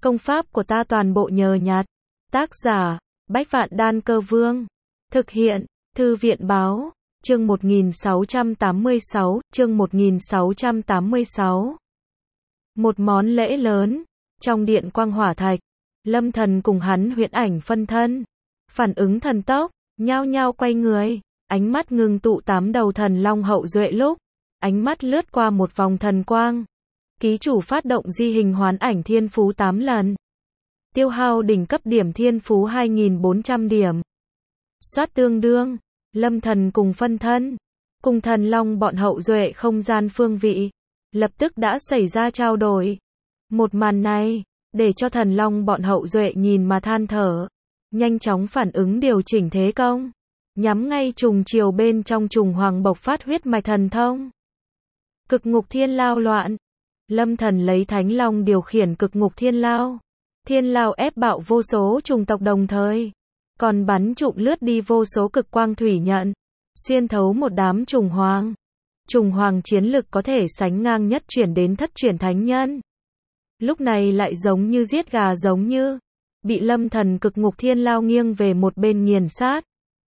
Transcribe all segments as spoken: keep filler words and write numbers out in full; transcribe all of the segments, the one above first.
Công pháp của ta toàn bộ nhờ nhặt. Tác giả, Bách Vạn Đan Cơ Vương. Thực hiện, Thư viện Báo. Chương một nghìn sáu trăm tám mươi sáu, chương một nghìn sáu trăm tám mươi sáu. Một món lễ lớn. Trong điện quang hỏa thạch, Lâm Thần cùng hắn huyễn ảnh phân thân. Phản ứng thần tốc, nhao nhao quay người, ánh mắt ngưng tụ tám đầu thần long hậu duệ lúc. Ánh mắt lướt qua một vòng thần quang. Ký chủ phát động di hình hoán ảnh thiên phú tám lần. Tiêu hao đỉnh cấp điểm thiên phú hai nghìn bốn trăm điểm. Soát tương đương, Lâm Thần cùng phân thân, cùng thần long bọn hậu duệ không gian phương vị, lập tức đã xảy ra trao đổi. Một màn này, để cho thần long bọn hậu duệ nhìn mà than thở, nhanh chóng phản ứng điều chỉnh thế công, nhắm ngay trùng chiều bên trong trùng hoàng bộc phát huyết mạch thần thông. Cực ngục thiên lao loạn. Lâm Thần lấy thánh long điều khiển cực ngục thiên lao. Thiên lao ép bạo vô số trùng tộc đồng thời, còn bắn trụm lướt đi vô số cực quang thủy nhận, xuyên thấu một đám trùng hoàng. Trùng hoàng chiến lực có thể sánh ngang nhất chuyển đến thất chuyển thánh nhân. Lúc này lại giống như giết gà giống như, bị Lâm Thần cực ngục thiên lao nghiêng về một bên nghiền sát.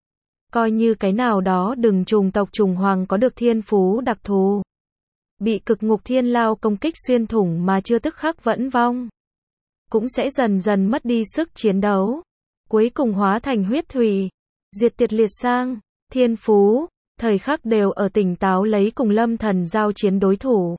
Coi như cái nào đó đừng trùng tộc trùng hoàng có được thiên phú đặc thù, bị cực ngục thiên lao công kích xuyên thủng mà chưa tức khắc vẫn vong, cũng sẽ dần dần mất đi sức chiến đấu, cuối cùng hóa thành huyết thủy, diệt tiệt liệt sang. Thiên phú, thời khắc đều ở tỉnh táo lấy cùng Lâm Thần giao chiến đối thủ.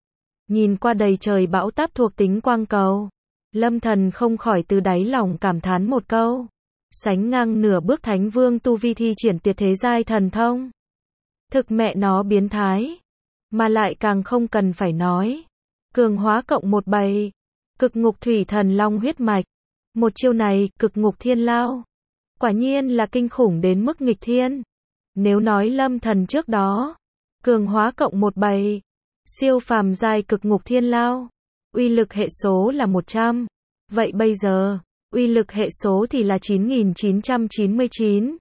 Nhìn qua đầy trời bão táp thuộc tính quang cầu, Lâm Thần không khỏi từ đáy lòng cảm thán một câu. Sánh ngang nửa bước thánh vương tu vi thi triển tuyệt thế giai thần thông. Thực mẹ nó biến thái. Mà lại càng không cần phải nói. Cường hóa cộng một bầy. Cực ngục thủy thần long huyết mạch. Một chiêu này, cực ngục thiên lao. Quả nhiên là kinh khủng đến mức nghịch thiên. Nếu nói Lâm Thần trước đó, cường hóa cộng một bầy, siêu phàm giai cực ngục thiên lao, uy lực hệ số là một trăm. Vậy bây giờ, uy lực hệ số thì là chín nghìn chín trăm chín mươi chín.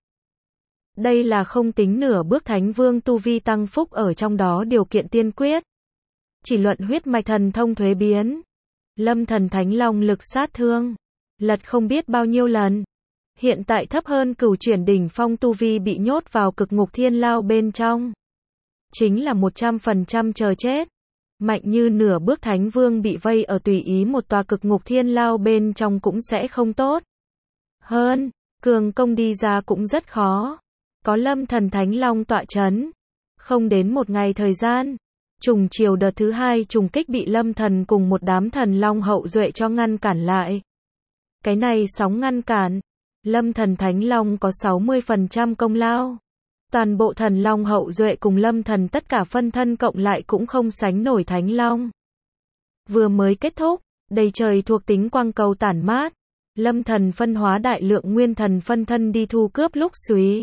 Đây là không tính nửa bước thánh vương tu vi tăng phúc ở trong đó điều kiện tiên quyết. Chỉ luận huyết mạch thần thông thuế biến, Lâm Thần thánh long lực sát thương, lật không biết bao nhiêu lần. Hiện tại thấp hơn cửu chuyển đỉnh phong tu vi bị nhốt vào cực ngục thiên lao bên trong. Chính là một trăm phần trăm chờ chết. Mạnh như nửa bước thánh vương bị vây ở tùy ý một tòa cực ngục thiên lao bên trong cũng sẽ không tốt. Hơn, cường công đi ra cũng rất khó. Có Lâm Thần thánh long tọa chấn. Không đến một ngày thời gian, trùng chiều đợt thứ hai trùng kích bị Lâm Thần cùng một đám thần long hậu duệ cho ngăn cản lại. Cái này sóng ngăn cản, Lâm Thần thánh long có sáu mươi phần trăm công lao. Toàn bộ thần long hậu duệ cùng Lâm Thần tất cả phân thân cộng lại cũng không sánh nổi thánh long. Vừa mới kết thúc, đầy trời thuộc tính quang cầu tản mát. Lâm Thần phân hóa đại lượng nguyên thần phân thân đi thu cướp lúc suy.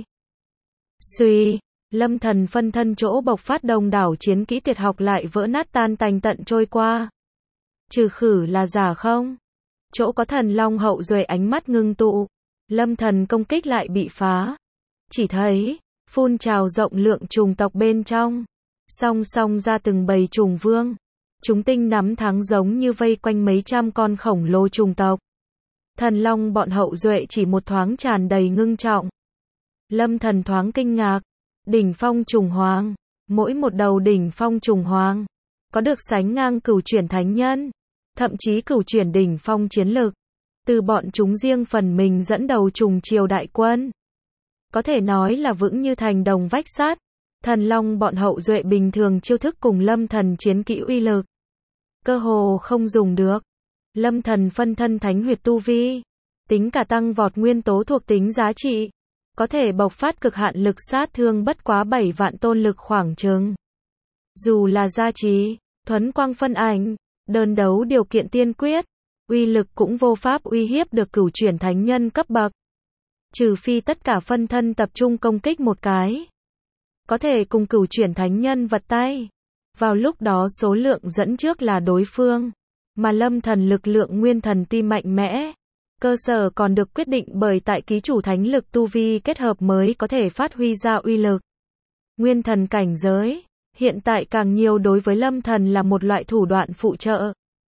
Suy, Lâm Thần phân thân chỗ bộc phát đông đảo chiến kỹ tuyệt học lại vỡ nát tan tành tận trôi qua. Trừ khử là giả không? Chỗ có thần long hậu duệ ánh mắt ngưng tụ. Lâm Thần công kích lại bị phá. Chỉ thấy phun trào rộng lượng trùng tộc bên trong, song song ra từng bầy trùng vương. Chúng tinh nắm thắng giống như vây quanh mấy trăm con khổng lồ trùng tộc. Thần long bọn hậu duệ chỉ một thoáng tràn đầy ngưng trọng. Lâm Thần thoáng kinh ngạc. Đỉnh phong trùng hoàng, mỗi một đầu đỉnh phong trùng hoàng có được sánh ngang cửu chuyển thánh nhân, thậm chí cửu chuyển đỉnh phong chiến lực. Từ bọn chúng riêng phần mình dẫn đầu trùng triều đại quân, có thể nói là vững như thành đồng vách sắt. Thần long bọn hậu duệ bình thường chiêu thức cùng Lâm Thần chiến kỹ uy lực cơ hồ không dùng được. Lâm Thần phân thân thánh huyệt tu vi, tính cả tăng vọt nguyên tố thuộc tính giá trị, có thể bộc phát cực hạn lực sát thương bất quá bảy vạn tôn lực khoảng chừng. Dù là gia trì, thuấn quang phân ảnh, đơn đấu điều kiện tiên quyết, uy lực cũng vô pháp uy hiếp được cửu chuyển thánh nhân cấp bậc. Trừ phi tất cả phân thân tập trung công kích một cái, có thể cùng cửu chuyển thánh nhân vật tay. Vào lúc đó số lượng dẫn trước là đối phương, mà Lâm Thần lực lượng nguyên thần ti mạnh mẽ. Cơ sở còn được quyết định bởi tại ký chủ thánh lực tu vi kết hợp mới có thể phát huy ra uy lực. Nguyên thần cảnh giới, hiện tại càng nhiều đối với Lâm Thần là một loại thủ đoạn phụ trợ.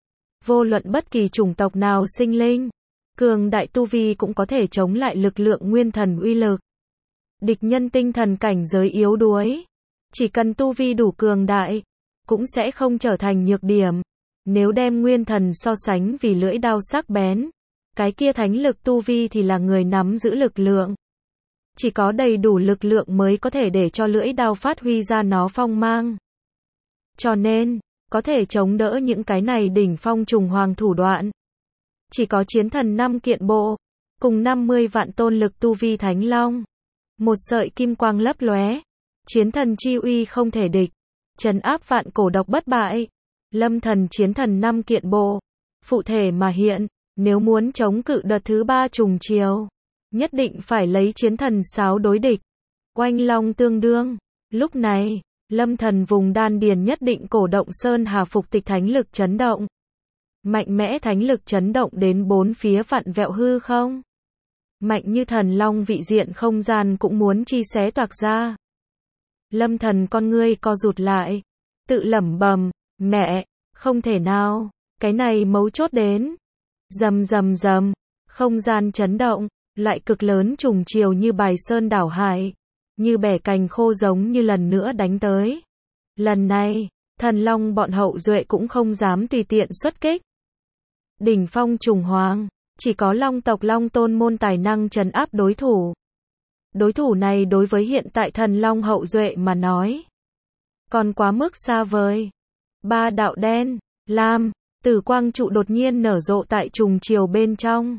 Vô luận bất kỳ chủng tộc nào sinh linh, cường đại tu vi cũng có thể chống lại lực lượng nguyên thần uy lực. Địch nhân tinh thần cảnh giới yếu đuối, chỉ cần tu vi đủ cường đại, cũng sẽ không trở thành nhược điểm. Nếu đem nguyên thần so sánh vì lưỡi đao sắc bén, cái kia thánh lực tu vi thì là người nắm giữ lực lượng. Chỉ có đầy đủ lực lượng mới có thể để cho lưỡi đao phát huy ra nó phong mang. Cho nên, có thể chống đỡ những cái này đỉnh phong trùng hoàng thủ đoạn. Chỉ có chiến thần năm kiện bộ, cùng năm mươi vạn tôn lực tu vi thánh long. Một sợi kim quang lấp lóe, chiến thần chi uy không thể địch, trấn áp vạn cổ độc bất bại. Lâm thần chiến thần năm kiện bộ, phụ thể mà hiện, nếu muốn chống cự đợt thứ ba trùng chiều, nhất định phải lấy chiến thần sáu đối địch. Oanh long tương đương, lúc này, lâm thần vùng đan điền nhất định cổ động sơn hà phục tịch thánh lực chấn động. Mạnh mẽ thánh lực chấn động đến bốn phía vặn vẹo hư không. Mạnh như thần long vị diện không gian cũng muốn chi xé toạc ra. Lâm thần con ngươi co rụt lại, tự lẩm bẩm, mẹ, không thể nào, cái này mấu chốt đến. Rầm rầm rầm, không gian chấn động, loại cực lớn trùng chiều như bài sơn đảo hải, như bẻ cành khô giống như lần nữa đánh tới. Lần này, thần long bọn hậu duệ cũng không dám tùy tiện xuất kích. Đỉnh phong trùng hoàng, chỉ có long tộc long tôn môn tài năng trấn áp đối thủ. Đối thủ này đối với hiện tại thần long hậu duệ mà nói, còn quá mức xa vời. Ba đạo đen, lam, tử quang trụ đột nhiên nở rộ tại trùng chiều bên trong.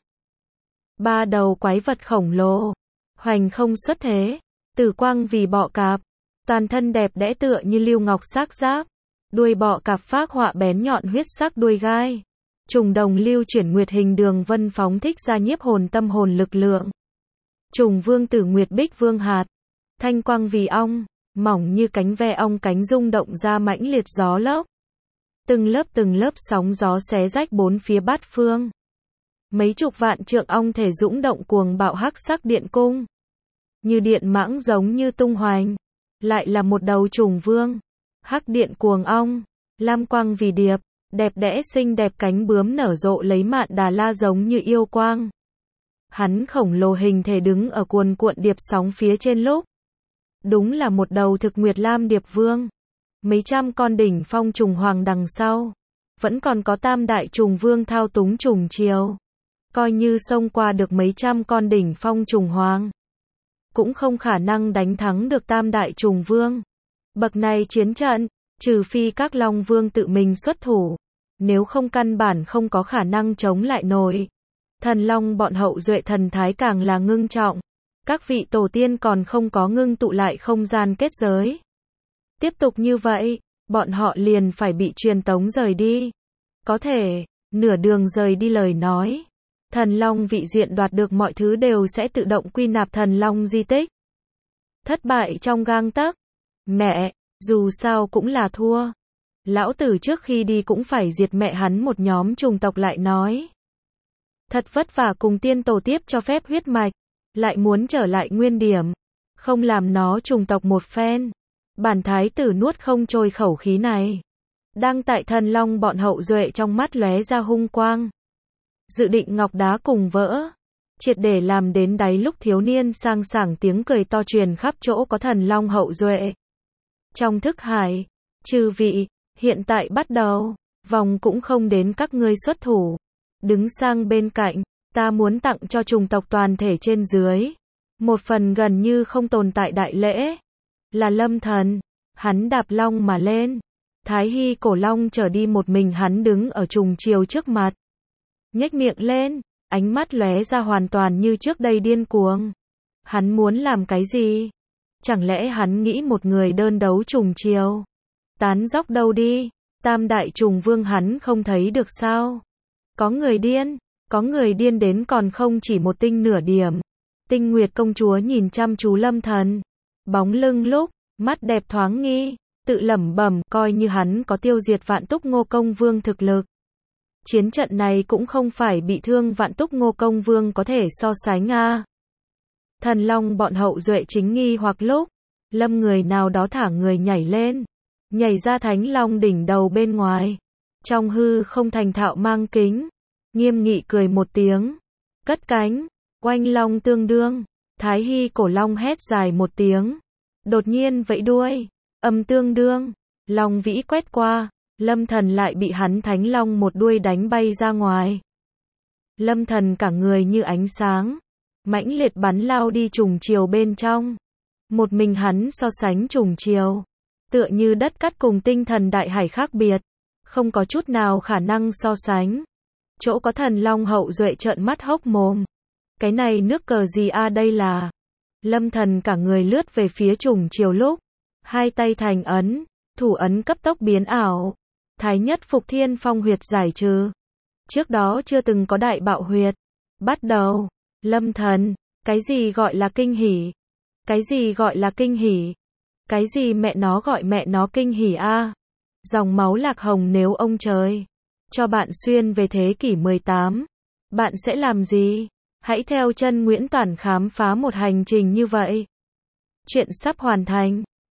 Ba đầu quái vật khổng lồ, hoành không xuất thế, tử quang vì bọ cạp, toàn thân đẹp đẽ tựa như lưu ngọc sắc giáp, đuôi bọ cạp phác họa bén nhọn huyết sắc đuôi gai. Trùng đồng lưu chuyển nguyệt hình đường vân phóng thích ra nhiếp hồn tâm hồn lực lượng. Trùng vương tử nguyệt bích vương hạt, thanh quang vì ong, mỏng như cánh ve ong cánh rung động ra mãnh liệt gió lốc. Từng lớp từng lớp sóng gió xé rách bốn phía bát phương. Mấy chục vạn trượng ong thể dũng động cuồng bạo hắc sắc điện cung. Như điện mãng giống như tung hoành. Lại là một đầu trùng vương. Hắc điện cuồng ong, lam quang vì điệp, đẹp đẽ xinh đẹp cánh bướm nở rộ lấy mạn đà la giống như yêu quang. Hắn khổng lồ hình thể đứng ở cuồn cuộn điệp sóng phía trên lúc. Đúng là một đầu thực nguyệt lam điệp vương. Mấy trăm con đỉnh phong trùng hoàng đằng sau. Vẫn còn có tam đại trùng vương thao túng trùng chiều. Coi như xông qua được mấy trăm con đỉnh phong trùng hoàng, cũng không khả năng đánh thắng được tam đại trùng vương. Bậc này chiến trận, trừ phi các long vương tự mình xuất thủ. Nếu không căn bản không có khả năng chống lại nổi. Thần long bọn hậu duệ thần thái càng là ngưng trọng. Các vị tổ tiên còn không có ngưng tụ lại không gian kết giới. Tiếp tục như vậy, bọn họ liền phải bị truyền tống rời đi. Có thể, nửa đường rời đi lời nói, thần long vị diện đoạt được mọi thứ đều sẽ tự động quy nạp thần long di tích. Thất bại trong gang tấc. Mẹ, dù sao cũng là thua. Lão tử trước khi đi cũng phải diệt mẹ hắn một nhóm trùng tộc lại nói. Thật vất vả cùng tiên tổ tiếp cho phép huyết mạch, lại muốn trở lại nguyên điểm, không làm nó trùng tộc một phen. Bản thái tử nuốt không trôi khẩu khí này. Đang tại thần long bọn hậu duệ trong mắt lóe ra hung quang. Dự định ngọc đá cùng vỡ. Triệt để làm đến đáy lúc thiếu niên sang sảng tiếng cười to truyền khắp chỗ có thần long hậu duệ. Trong thức hải, chư vị, hiện tại bắt đầu, vòng cũng không đến các ngươi xuất thủ. Đứng sang bên cạnh, ta muốn tặng cho trùng tộc toàn thể trên dưới. Một phần gần như không tồn tại đại lễ. Là lâm thần, hắn đạp long mà lên. Thái Hy cổ long trở đi một mình hắn đứng ở trùng chiều trước mặt. Nhếch miệng lên, ánh mắt lóe ra hoàn toàn như trước đây điên cuồng. Hắn muốn làm cái gì? Chẳng lẽ hắn nghĩ một người đơn đấu trùng chiều? Tán dóc đâu đi? Tam đại trùng vương hắn không thấy được sao? Có người điên, có người điên đến còn không chỉ một tinh nửa điểm. Tinh Nguyệt công chúa nhìn chăm chú lâm thần. Bóng lưng lúc, mắt đẹp thoáng nghi, tự lẩm bẩm coi như hắn có tiêu diệt vạn túc ngô công vương thực lực. Chiến trận này cũng không phải bị thương vạn túc ngô công vương có thể so sánh a. Thần long bọn hậu duệ chính nghi hoặc lúc, lâm người nào đó thả người nhảy lên, nhảy ra thánh long đỉnh đầu bên ngoài. Trong hư không thành thạo mang kính, nghiêm nghị cười một tiếng, cất cánh, oanh long tương đương, Thái Hy cổ long hét dài một tiếng, đột nhiên vẫy đuôi, âm tương đương, long vĩ quét qua, Lâm Thần lại bị hắn thánh long một đuôi đánh bay ra ngoài. Lâm Thần cả người như ánh sáng, mãnh liệt bắn lao đi trùng chiều bên trong. Một mình hắn so sánh trùng chiều, tựa như đất cát cùng tinh thần đại hải khác biệt, không có chút nào khả năng so sánh. Chỗ có thần long hậu duệ trợn mắt hốc mồm. Cái này nước cờ gì a đây là? Lâm Thần cả người lướt về phía trùng chiều lúc, hai tay thành ấn, thủ ấn cấp tốc biến ảo. Thái nhất phục thiên phong huyệt giải trừ. Trước đó chưa từng có đại bạo huyệt. Bắt đầu, Lâm Thần, cái gì gọi là kinh hỉ? Cái gì gọi là kinh hỉ? Cái gì mẹ nó gọi mẹ nó kinh hỉ a? Dòng máu lạc hồng nếu ông trời cho bạn xuyên về thế kỷ mười tám, bạn sẽ làm gì? Hãy theo chân Nguyễn Toản khám phá một hành trình như vậy. Chuyện sắp hoàn thành.